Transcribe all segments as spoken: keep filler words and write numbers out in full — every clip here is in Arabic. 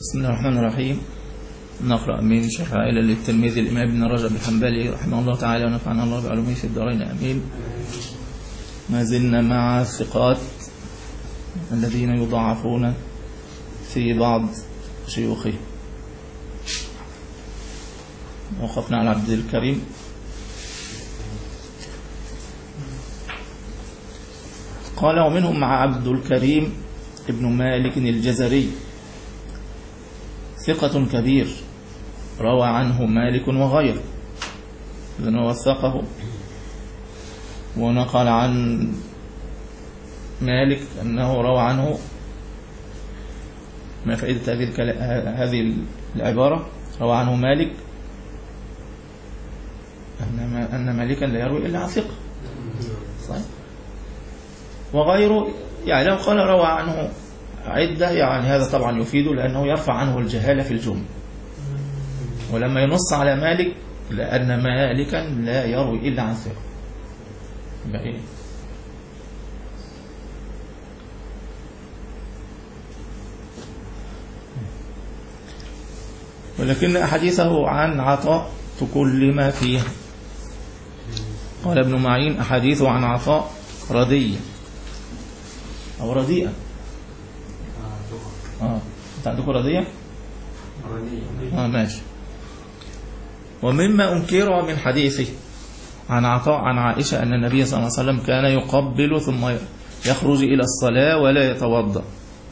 بسم الله الرحمن الرحيم. نقرأ من شرح عائلة للتلميذ الإمام ابن رجب الحنبلي رحمه الله تعالى ونفعنا الله بعلومه في الدارين آمين. ما زلنا مع الثقات الذين يضعفون في بعض شيوخه. وقفنا على عبد الكريم. قال ومنهم مع عبد الكريم ابن مالك الجزري ثقة كبير روى عنه مالك وغيره، إذن وثقه ونقل عن مالك أنه روى عنه. ما فائدة هذه هذه العبارة؟ روى عنه مالك أن مالكا لا يروي إلا عن ثقة، صحيح؟ وغيره يعني لو قال روى عنه عدة يعني هذا طبعا يفيده لأنه يرفع عنه الجهالة في الجملة، ولما ينص على مالك لأن مالكا لا يروي إلا عن ثقة. إيه؟ ولكن أحاديثه عن عطاء تكلم فيها. قال ابن معين أحاديثه عن عطاء ردية أو رديئة. آه أنت عندكم رديئة؟ رديئة. آه ماشي. ومما أنكر من حديثه عن عطاء عن عائشة أن النبي صلى الله عليه وسلم كان يقبل ثم يخرج إلى الصلاة ولا يتوضأ.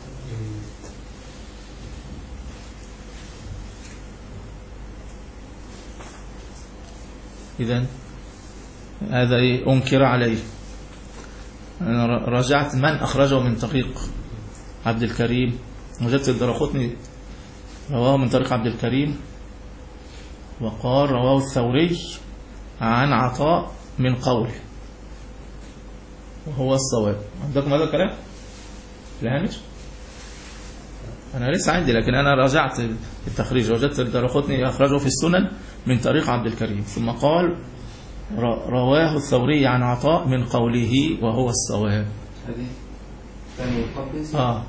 إذن هذا أنكر عليه. أنا رجعت من أخرجه من طريق عبد الكريم، وجدت الدرقطني رواه من طريق عبد الكريم، وقال رواه الثوري عن عطاء من قوله وهو الصواب. عندكم هذا الكلام؟ الهامش؟ أنا لسه عندي، لكن أنا راجعت التخريج وجدت الدرقطني أخرجه في السنن من طريق عبد الكريم، ثم قال رواه الثوري عن عطاء من قوله وهو الصواب. آه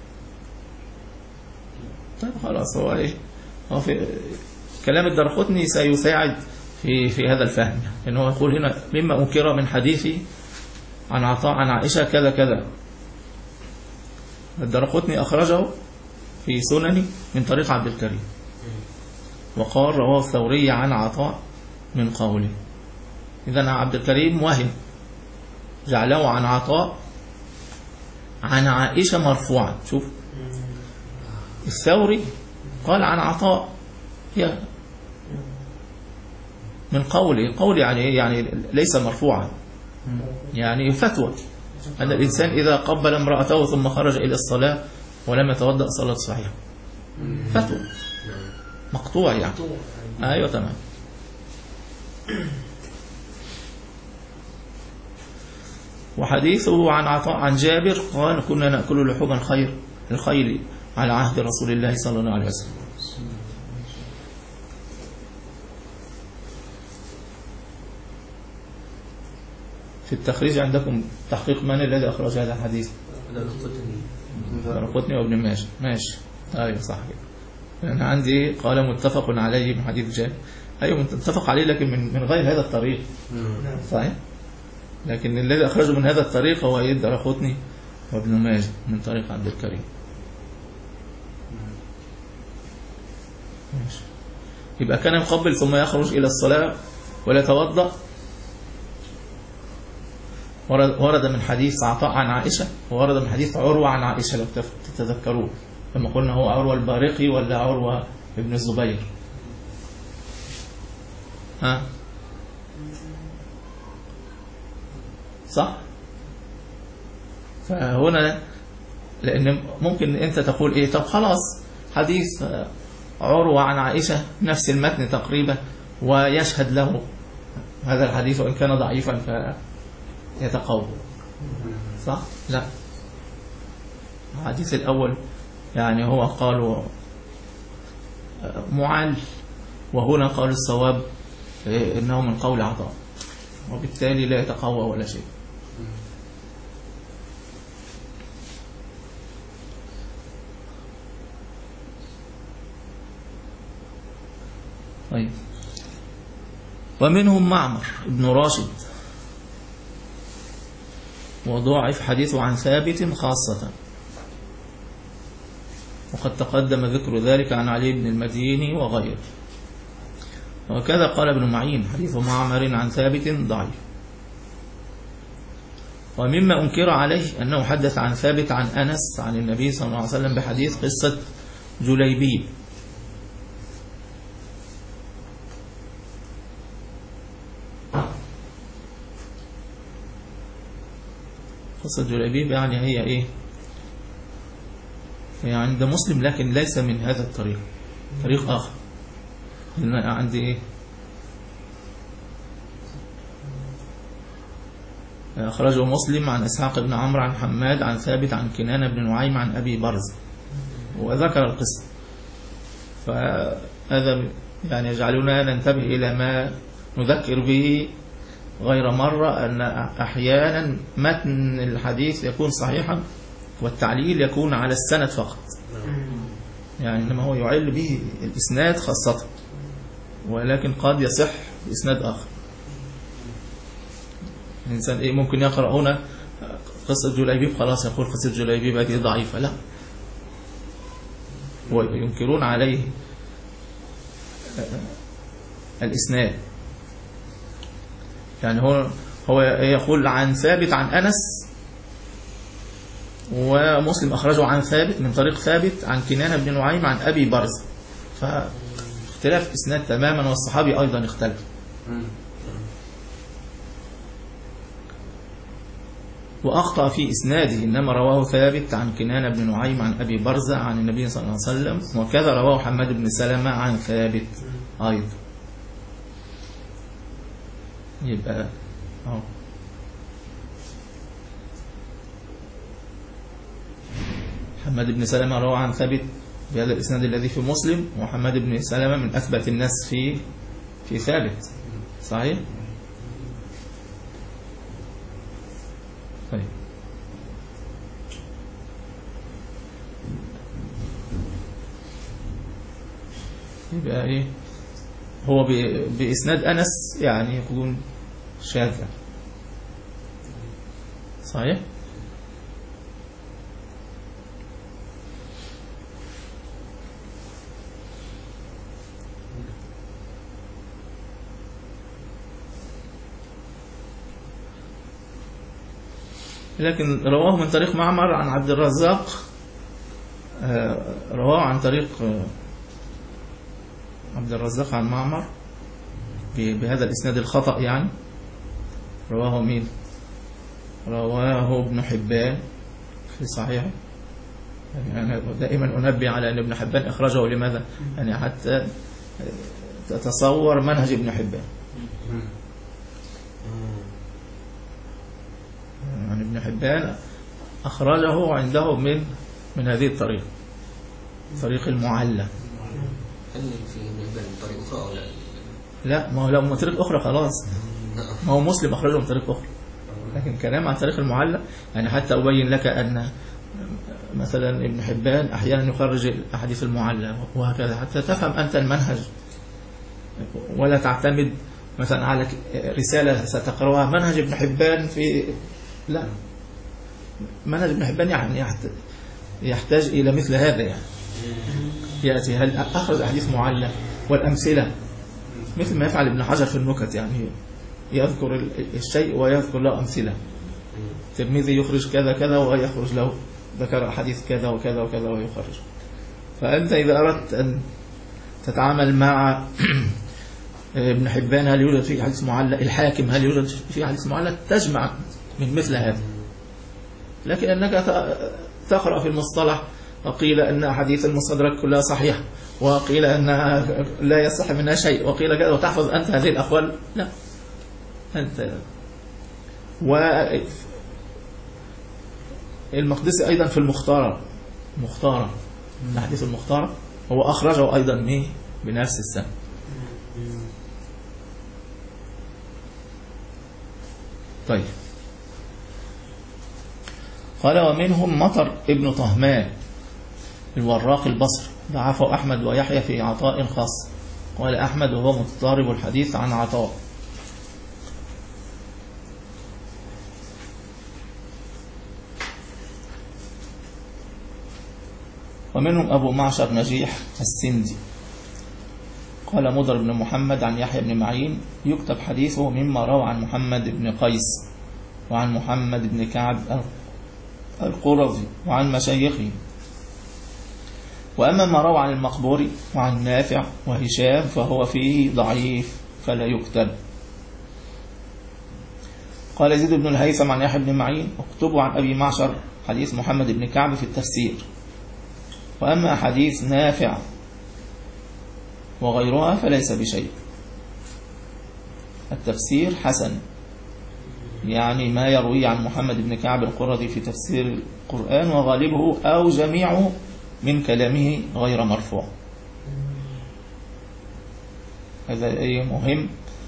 طيب خلاص. هو إيه؟ هو في كلام الدرقطني سيساعد في في هذا الفهم، إنه يقول هنا مما أنكر من حديثي عن عطاء عن عائشة كذا كذا. الدرقطني أخرجه في سنني من طريق عبد الكريم، وقال رواه الثوري عن عطاء من قوله. إذن عبد الكريم وهم جعله عن عطاء عن عائشة مرفوعا. شوف الثوري قال عن عطاء هي من قوله، قول يعني يعني ليس مرفوعا، يعني فتوى أن الإنسان إذا قبل امرأته ثم خرج إلى الصلاة ولم يتوضأ صلاة صحيحة، فتوى مقطوع يعني. أيوة تمام. وحديثه عن عطاء عن جابر قال كنا نأكل لحوم الخير الخيل على عهد رسول الله صلى الله عليه وسلم. في التخريج عندكم تحقيق من الذي أخرج هذا الحديث؟ درقطني وابن ماجه. ماشي أيوة صح كده. أنا عندي قال متفق عليه من حديث جابر. أيوة متفق عليه لكن من من غير هذا الطريق، صحيح؟ لكن الذي أخرجه من هذا الطريق هو الدرقطني وابن ماجه من طريق عبد الكريم. ماشي. يبقى كان يقبل ثم يخرج إلى الصلاة ولا يتوضأ. ورد من حديث عطاء عن عائشة، وورد من حديث عروة عن عائشة لو تتذكروه لما قلنا هو عروة البارقي ولا عروة ابن الزبير. ها صح؟ فهنا لأن ممكن أنت تقول إيه، طب خلاص حديث عروة عن عائشة نفس المتن تقريبا ويشهد له هذا الحديث وإن كان ضعيفا فيتقوى، صح؟ لا، الحديث الأول يعني هو قالوا معل، وهنا قال الصواب إنه من قول عطاء، وبالتالي لا يتقوى ولا شيء. طيب. ومنهم معمر ابن راشد وضعف حديثه عن ثابت خاصة، وقد تقدم ذكر ذلك عن علي بن المديني وغيره. وكذا قال ابن معين حديث معمر عن ثابت ضعيف. ومما أنكر عليه أنه حدث عن ثابت عن أنس عن النبي صلى الله عليه وسلم بحديث قصة جليبيب. قصة جليبيب يعني هي إيه؟ هي عند مسلم لكن ليس من هذا الطريق، طريق آخر. عندي إيه؟ أخرجه مسلم عن إسحاق بن عمرو عن حماد عن ثابت عن كنانة بن نعيم عن أبي برز، وذكر القصة. فهذا يعني يجعلنا ننتبه إلى ما نذكر به غير مرة، أن أحيانا متن الحديث يكون صحيحا والتعليل يكون على السند فقط، يعني إنما هو يعل به الإسناد خاصة، ولكن قد يصح بإسناد آخر. الإنسان إيه ممكن يقرأ هنا قصة جليبيب خلاص يقول قصة جليبيب هذه ضعيفة، لا، وينكرون عليه الإسناد. يعني هو هو يقول عن ثابت عن أنس، ومسلم أخرجه عن ثابت من طريق ثابت عن كنانة بن نعيم عن أبي برز، فاختلاف إسناد تماما، والصحابي أيضا اختلف. وأخطأ في إسناده، إنما رواه ثابت عن كنانة بن نعيم عن أبي برزة عن النبي صلى الله عليه وسلم، وكذا رواه حماد بن سلمة عن ثابت أيضا. يبقى أهو حماد بن سلمة روى عن ثابت بهذا الإسناد الذي في مسلم، وحماد بن سلمة من أثبت الناس في في ثابت، صحيح؟ طيب. يبقى ايه هو بإسناد أنس يعني يكون شاذا، صحيح؟ لكن رواه من طريق معمر عن عبد الرزاق، رواه عن طريق عبد الرزاق عن معمر بهذا الإسناد الخطأ، يعني رواه مين؟ رواه ابن حبان في صحيحه. يعني أنا دائما أنبه على أن ابن حبان أخرجه لماذا؟ يعني حتى تتصور منهج ابن حبان. يعني ابن حبان أخرجه عنده من من هذه الطريقة، طريق المعلى. هل في طريق أخرى ولا لا؟ ما هو لو من طريق أخرى خلاص، ما هو مسلم أخرجه من طريق أخرى، لكن كلام عن طريق المعلى يعني حتى أبين لك أن مثلا ابن حبان أحيانا يخرج الأحاديث المعلى وهكذا، حتى تفهم أنت المنهج، ولا تعتمد مثلا على رسالة ستقرأها منهج ابن حبان في، لا، منهج ابن حبان يعني يحتاج إلى مثل هذا، يعني يأتي هل أخرج أحاديث معلى والأمثلة مثل ما يفعل ابن حجر في النكت، يعني يذكر الشيء ويذكر له أمثلة. الترمذي يخرج كذا كذا ويخرج له ذكر أحاديث كذا وكذا وكذا ويخرج. فأنت إذا أردت أن تتعامل مع ابن حبان هل يوجد فيه حديث معلى، الحاكم هل يوجد فيه حديث معلى، تجمع من مثل هذا. لكن أنك تقرأ في المصطلح وقيل أن أحاديث المستدرك كلها صحيحة، وقيل أنها لا يصح منها شيء، وقيل كذا، وتحفظ أنت هذه الأقوال، لا، أنت والمقدسي أيضا في المختارة، مختارة الحديث المختارة هو أخرجه أيضا بنفس السنة. طيب. قال ومنهم مطر ابن طهمان الوراق البصري، ضعفه أحمد ويحيى في عطاء خاص، ولا أحمد وهو متضارب الحديث عن عطاء. ومنهم أبو معشر نجيح السندي قال مضر بن محمد عن يحيى بن معين يكتب حديثه مما روى عن محمد بن قيس وعن محمد بن كعب القرظي وعن مشايخه. وأما ما روى عن المقبوري وعن نافع وهشام فهو فيه ضعيف فلا يكتب. قال يزيد بن الهيثم عن يحيى بن معين اكتبوا عن أبي معشر حديث محمد بن كعب في التفسير. وأما حديث نافع وغيرها فليس بشيء. التفسير حسن، يعني ما يروي عن محمد بن كعب القرظي في تفسير القرآن وغالبه أو جميعه من كلامه غير مرفوع. هذا مهم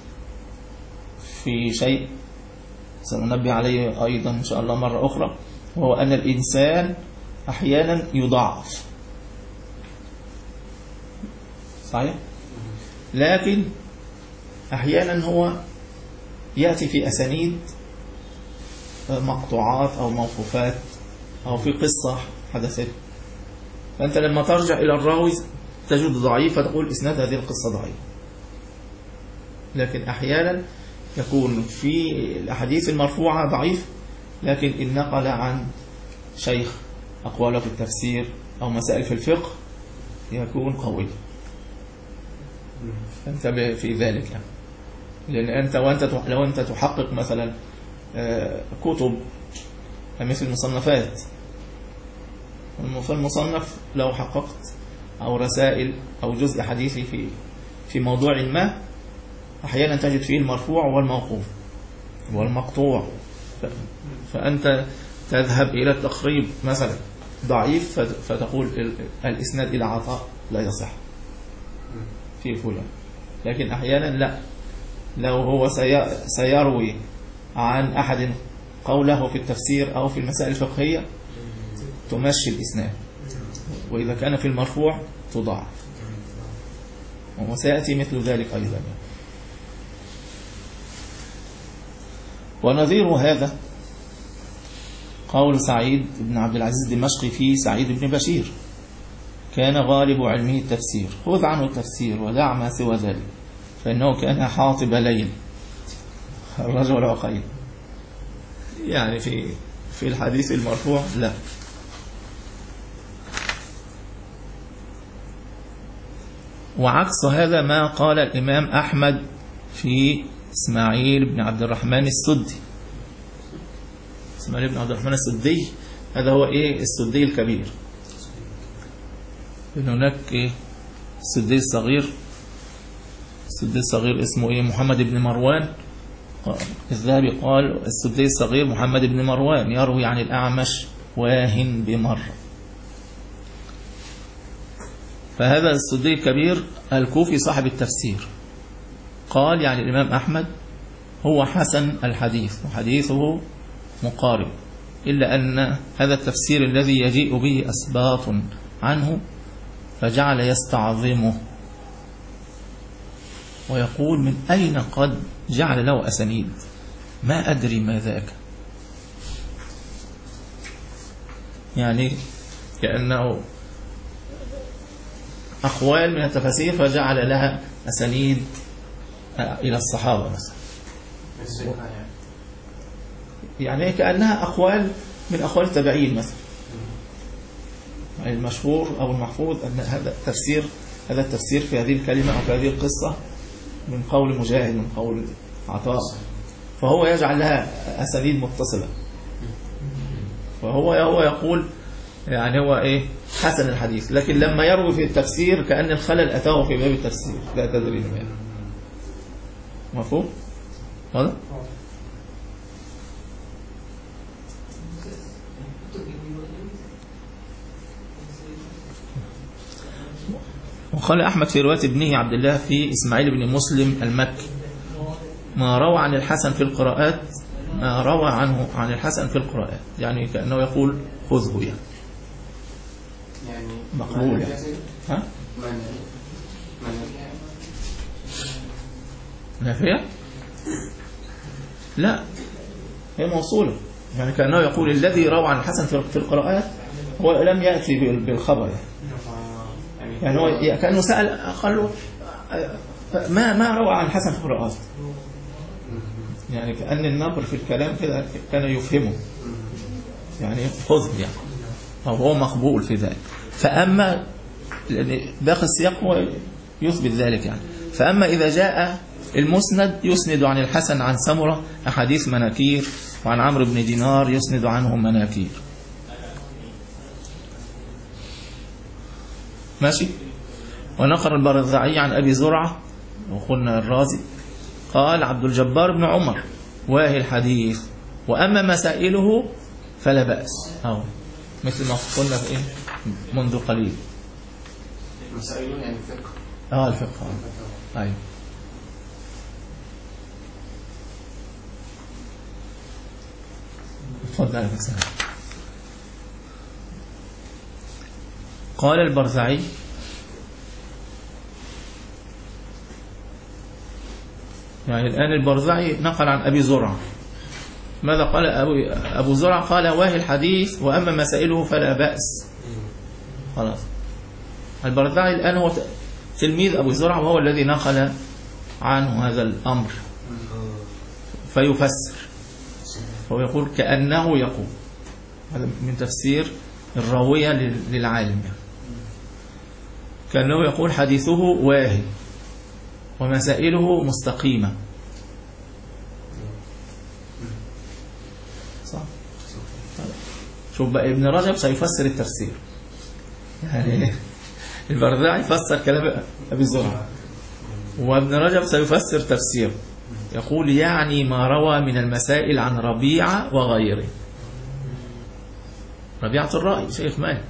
في شيء سننبه عليه أيضا إن شاء الله مرة أخرى، وهو أن الإنسان أحيانا يضعف، صحيح؟ لكن أحيانا هو يأتي في أسانيد مقطوعات أو موقوفات أو في قصة حدثت، فأنت لما ترجع إلى الراوي تجد ضعيف فتقول إسناد هذه القصة ضعيف. لكن أحيانا يكون في الأحاديث المرفوعة ضعيف، لكن إن نقل عن شيخ أقواله في التفسير أو مسائل في الفقه يكون قوي. انتبه في ذلك يعني. لأن أنت وأنت لو أنت تحقق مثلا كتب مثل المصنفات، المصنف لو حققت أو رسائل أو جزء حديثي في في موضوع ما، أحيانا تجد فيه المرفوع والموقوف والمقطوع، فأنت تذهب إلى التقريب مثلا ضعيف فتقول الإسناد إلى عطاء لا يصح في فلان. لكن أحيانا لا، لو هو سيروي عن أحد قوله في التفسير أو في المسائل الفقهية تمشي الإسناد، وإذا كان في المرفوع تضاعف، وسيأتي مثل ذلك أيضا. ونظير هذا قول سعيد بن عبد العزيز الدمشقي في سعيد بن بشير كان غالب علمه التفسير، خذ عنه التفسير ودع ما سوى ذلك فإنه كان حاطب ليل الرجل عقيل. يعني في في الحديث المرفوع لا. وعكس هذا ما قال الإمام أحمد في إسماعيل بن عبد الرحمن السدي. إسماعيل بن عبد الرحمن السدي هذا هو إيه السدي الكبير، إن هناك إيه السدي الصغير. السدي الصغير اسمه إيه محمد بن مروان. الذهبي قال السدي الصغير محمد بن مروان يروي عن الأعمش واهن بمرة. فهذا السدي الكبير الكوفي صاحب التفسير قال يعني الإمام أحمد هو حسن الحديث وحديثه مقارب، إلا أن هذا التفسير الذي يجيء به أسباط عنه فجعل يستعظمه ويقول من أين قد جعل له أسانيد، ما أدري ما ذاك. يعني كأنه أقوال من التفاسير فجعل لها أسانيد إلى الصحابة مثلا، يعني كأنها أقوال من أقوال التابعين مثلا. المشهور أو المحفوظ أن هذا التفسير هذا التفسير في هذه الكلمة أو في هذه القصة من قول مجاهد من قول عطاء، فهو يجعل لها أسانيد متصلة، فهو هو يقول يعني هو إيه حسن الحديث، لكن لما يروي في التفسير كأن الخلل أتاه في باب التفسير لا تدري ما. مفهوم هذا؟ وقال أحمد في رواية ابنه عبد الله في إسماعيل بن مسلم المكي ما روى عن الحسن في القراءات ما روى عنه عن الحسن في القراءات، يعني كأنه يقول خذه يعني, يعني مقبول يعني. ها؟ نافية؟ لا، هي موصولة، يعني كأنه يقول الذي روى عن الحسن في القراءات هو لم يأتي بالخبر، يعني هو كأنه سأل قال له ما ما روى عن الحسن في القراءات، يعني كأن النبر في الكلام كده كان يفهمه، يعني خذ يعني، أو هو مقبول في ذلك. فأما باقي السياق هو يثبت ذلك يعني. فأما إذا جاء المسند يسند عن الحسن عن سمرة أحاديث مناكير، وعن عمرو بن دينار يسند عنهم مناكير. ماشي. ونقر البرزعي عن أبي زرعة وقلنا الرازي قال عبد الجبار بن عمر واهي الحديث، وأما مسائله فلا بأس، أو مثل ما قلنا في إيه منذ قليل. مسائله يعني الفقه. آه الفقه. أيوه. تفضل عليك السلام. قال البرزعي يعني الآن البرزعي نقل عن أبي زرعة، ماذا قال أبو, أبو زرعة؟ قال واهي الحديث وأما مسائله فلا بأس. خلاص. البرزعي الآن هو تلميذ أبو زرعة وهو الذي نقل عنه هذا الأمر فيفسر، فهو يقول كأنه يقول، هذا من تفسير الراوية للعالم يعني. كأنه يقول حديثه واهي ومسائله مستقيمة. صح. شوف بقى ابن رجب سيفسر التفسير، يعني البرزعي يفسر كلام أبي زرعة وابن رجب سيفسر تفسير، يقول يعني ما روى من المسائل عن ربيعة وغيره. ربيعة الرأي شيخ مالك،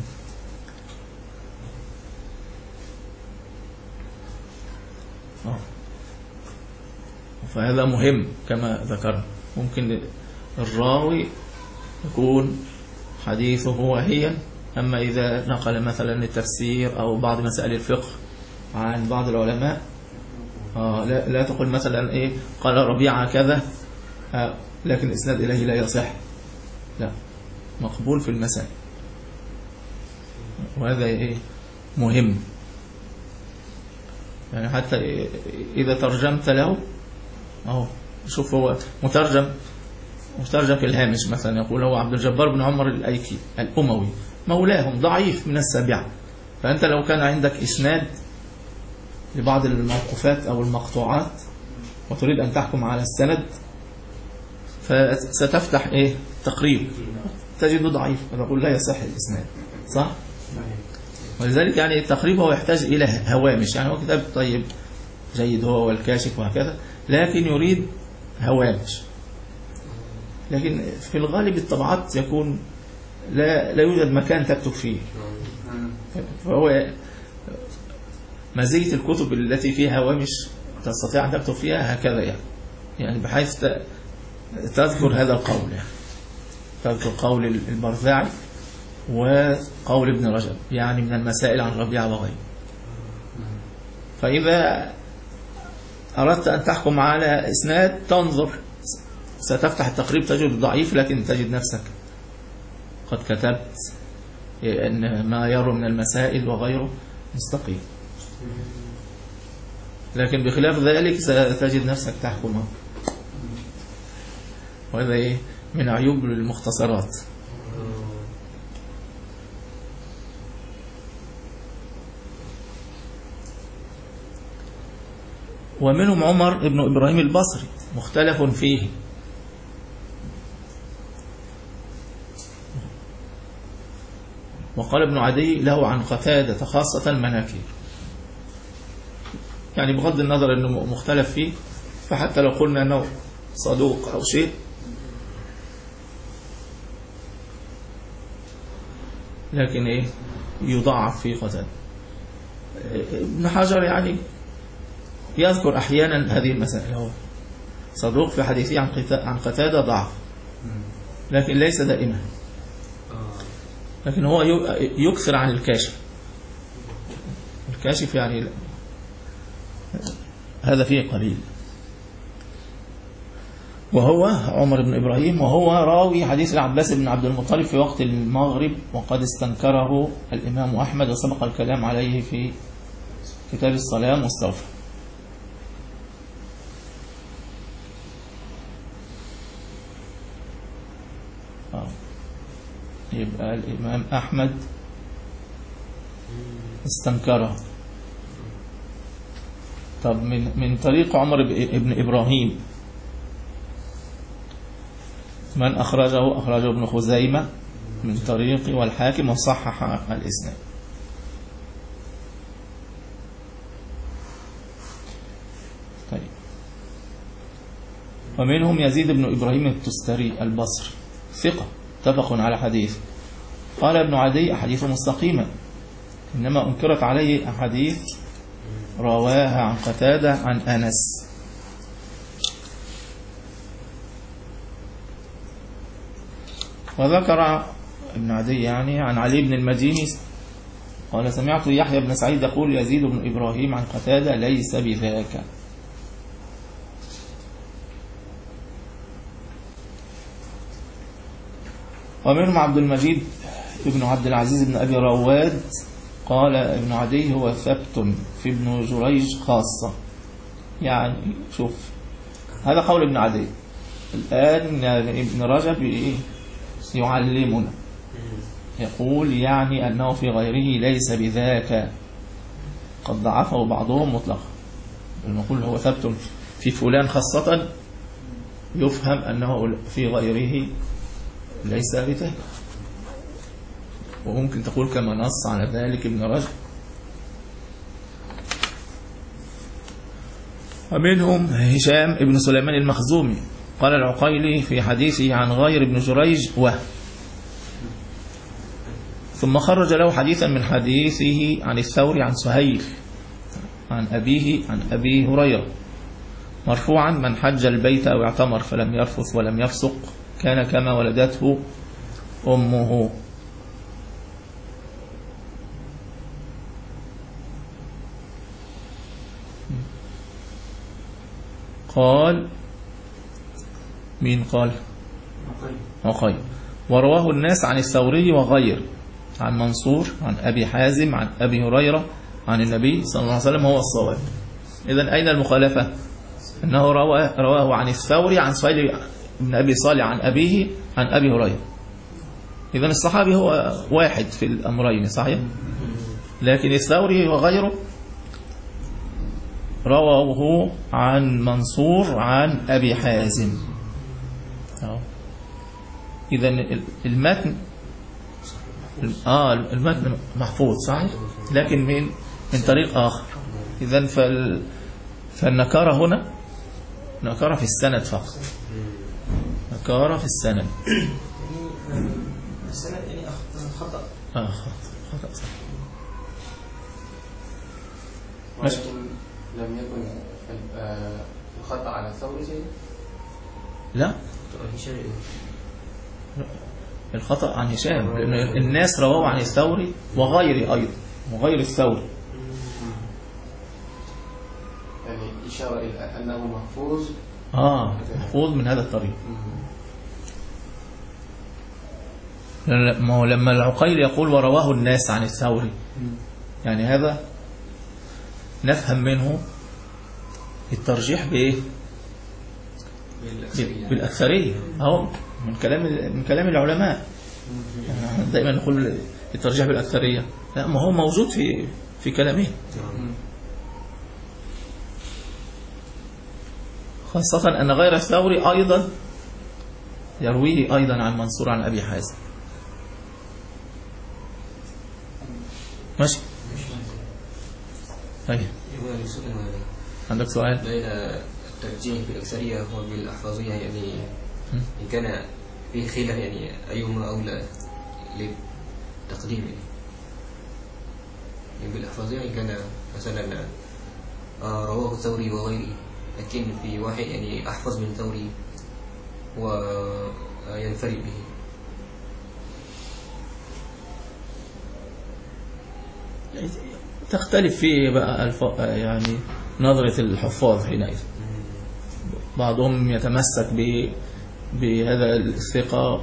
فهذا مهم كما ذكرنا. ممكن الراوي يكون حديثه واهيا، أما إذا نقل مثلا التفسير أو بعض مسائل الفقه عن بعض العلماء آه لا, لا تقول مثلا إيه قال ربيعة كذا آه لكن الإسناد إليه لا يصح، لا، مقبول في المسائل، وهذا إيه مهم. يعني حتى إذا ترجمت له أهو شوف هو مترجم مترجم في الهامش مثلا يقول هو عبد الجبار بن عمر الأيكي الأموي مولاهم ضعيف من السابعة. فأنت لو كان عندك إسناد لبعض الموقوفات أو المقطوعات وتريد أن تحكم على السند فستفتح إيه تقريب تجده ضعيف فتقول لا يصح الإسناد، صح؟ ولذلك يعني التقريب هو يحتاج إلى هوامش، يعني هو كتاب طيب جيد هو والكاشف وهكذا، لكن يريد هوامش. لكن في الغالب الطبعات يكون لا لا يوجد مكان تكتب فيه، فهو مزية الكتب التي فيها هوامش تستطيع أن تكتب فيها هكذا يعني، يعني بحيث تذكر هذا القول، يعني تذكر قول البرزعي وقول ابن رجب يعني من المسائل عن ربيعة وغيره. فإذا أردت أن تحكم على إسناد تنظر، ستفتح التقريب تجد ضعيف لكن تجد نفسك قد كتبت أن ما يروى من المسائل وغيره مستقيم، لكن بخلاف ذلك ستجد نفسك تحكم، وهذا إيه من عيوب المختصرات. ومنهم عمر ابن إبراهيم البصري مختلف فيه، وقال ابن عدي له عن قتادة خاصة المناكير، يعني بغض النظر أنه مختلف فيه، فحتى لو قلنا أنه صدوق أو شيء لكن إيه يضاعف في قتادة. ابن حجر يعني يذكر أحيانا هذه المسائل، هو صدوق في حديثه عن قتادة ضعف لكن ليس دائما، لكن هو يكثر عن الكاشف. الكاشف يعني هذا فيه قليل. وهو عمر بن إبراهيم، وهو راوي حديث العباس بن عبد المطلب في وقت المغرب، وقد استنكره الإمام أحمد وسبق الكلام عليه في كتاب الصلاة مستوفى. آه. يبقى الإمام أحمد استنكره. طب من من طريق عمر بن إبراهيم من أخرجه؟ أخرجه ابن خزيمة من طريقي والحاكم وصحح الإسناد. طيب. ومنهم يزيد بن إبراهيم التستري البصري ثقة اتفق على حديث. قال ابن عدي أحاديث مستقيمة، إنما أنكرت عليه أحاديث رواها عن قتادة عن أنس. وذكر ابن عدي يعني عن علي بن المديني قال سمعت يحيى بن سعيد يقول يزيد بن إبراهيم عن قتادة ليس بذاك. ومنهم عبد المجيد ابن عبد العزيز بن أبي رواد قال ابن عدي هو ثبت في ابن جريج خاصة. يعني شوف هذا قول ابن عدي. الآن يعني ابن رجب يعلمنا يقول يعني أنه في غيره ليس بذاك، قد ضعفه بعضهم مطلقا. نقول هو ثبت في فلان خاصة يفهم أنه في غيره ليس بذاك، وممكن تقول كما نص على ذلك ابن رجب. ومنهم هشام ابن سليمان المخزومي قال العقيلي في حديثه عن غير ابن جريج وهم، ثم خرج له حديثا من حديثه عن الثوري عن سهيل عن أبيه عن أبي هريرة مرفوعا من حج البيت أو اعتمر فلم يرفث ولم يفسق كان كما ولدته أمه. قال مين قال؟ عقيل. ورواه الناس عن الثوري وغير عن منصور عن أبي حازم عن أبي هريرة عن النبي صلى الله عليه وسلم هو الصواب. إذن أين المخالفة؟ أنه رواه, رواه عن الثوري عن سهيل بن أبي صالح عن أبيه عن أبي هريرة. إذن الصحابي هو واحد في الأمرين صحيح، لكن الثوري وغيره رواه عن منصور عن أبي حازم. إذن المتن آه المتن محفوظ صحيح، لكن من من طريق آخر. إذن فال فالنكارة هنا نكارة في السند فقط، نكارة في السند. السند يعني خطأ. آه خطأ خطأ صح. ولكن لم يكن الخطأ على الثوري زي لا الخطأ عن هشام، لأن الناس رواه عن الثوري وغير أيضا وغير الثوري، يعني إشارة إلى أنه محفوظ. آه محفوظ من هذا الطريق. ما هو لما العقيل يقول ورواه الناس عن الثوري يعني هذا نفهم منه الترجيح بإيه؟ بالأكثرية أهو من كلام من كلام العلماء. يعني دائما نقول الترجيح بالأكثرية، لا ما هو موجود في في كلامه، خاصة أن غير الثوري أيضا يرويه أيضا عن منصور عن أبي حازم. ماشي طيب عندك سؤال؟ بين الترجيح بالأكثرية وبالأحفظية يعني إن كان في خلاف يعني أيهما أولى للتقديم يعني بالأحفظية إن كان مثلا رواه الثوري وغيره، لكن في واحد يعني أحفظ من ثوري وينفرد به. تختلف فيه بقى الف... يعني نظرة الحفاظ حينئذ. بعضهم يتمسك ب بهذا الثقة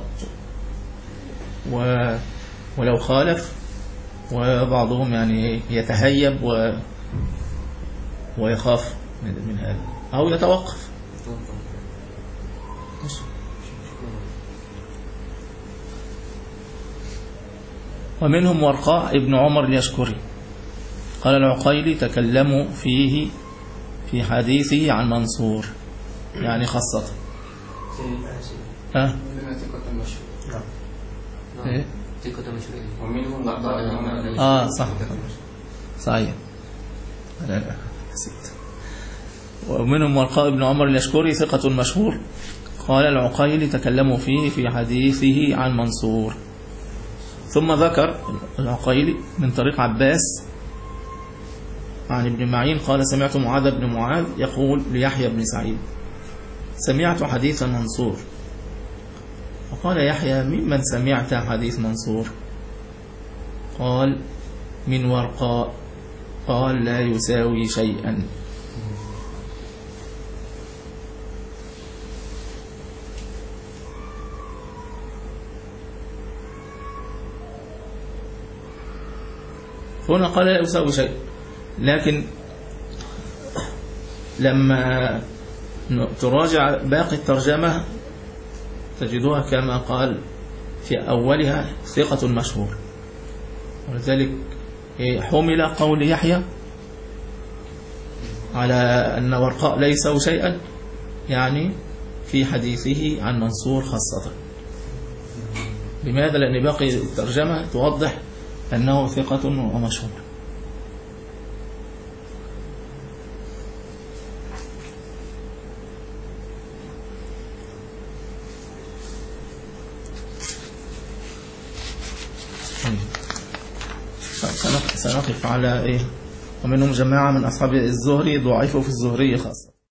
و ولو خالف، وبعضهم يعني يتهيب و ويخاف من هذا أو يتوقف. ومنهم ورقاء ابن عمر اليشكري قال العقيلي تكلموا فيه في حديثه عن منصور، يعني خاصة ها ايه ومنهم ورقاء اه صح صحيح لا لا نسيت. ومنهم ورقاء ابن عمر اليشكري ثقة مشهور قال العقيلي تكلموا فيه في حديثه عن منصور. ثم ذكر العقيلي من طريق عباس عن ابن معين قال سمعت معاذ بن معاذ يقول ليحيى بن سعيد سمعت حديث منصور، فقال يحيى ممن سمعت حديث منصور؟ قال من ورقاء، قال لا يساوي شيئا. هنا قال لا يساوي شيء، لكن لما تراجع باقي الترجمة تجدها كما قال في أولها ثقة مشهور، ولذلك حمل قول يحيى على أن ورقاء لا يساوي شيئا، يعني في حديثه عن منصور خاصة. لماذا؟ لأن باقي الترجمة توضح أنه ثقة ومشهور. سنقف على إيه؟ ومنهم جماعة من أصحاب الزهري ضعيفوا في الزهري خاصة.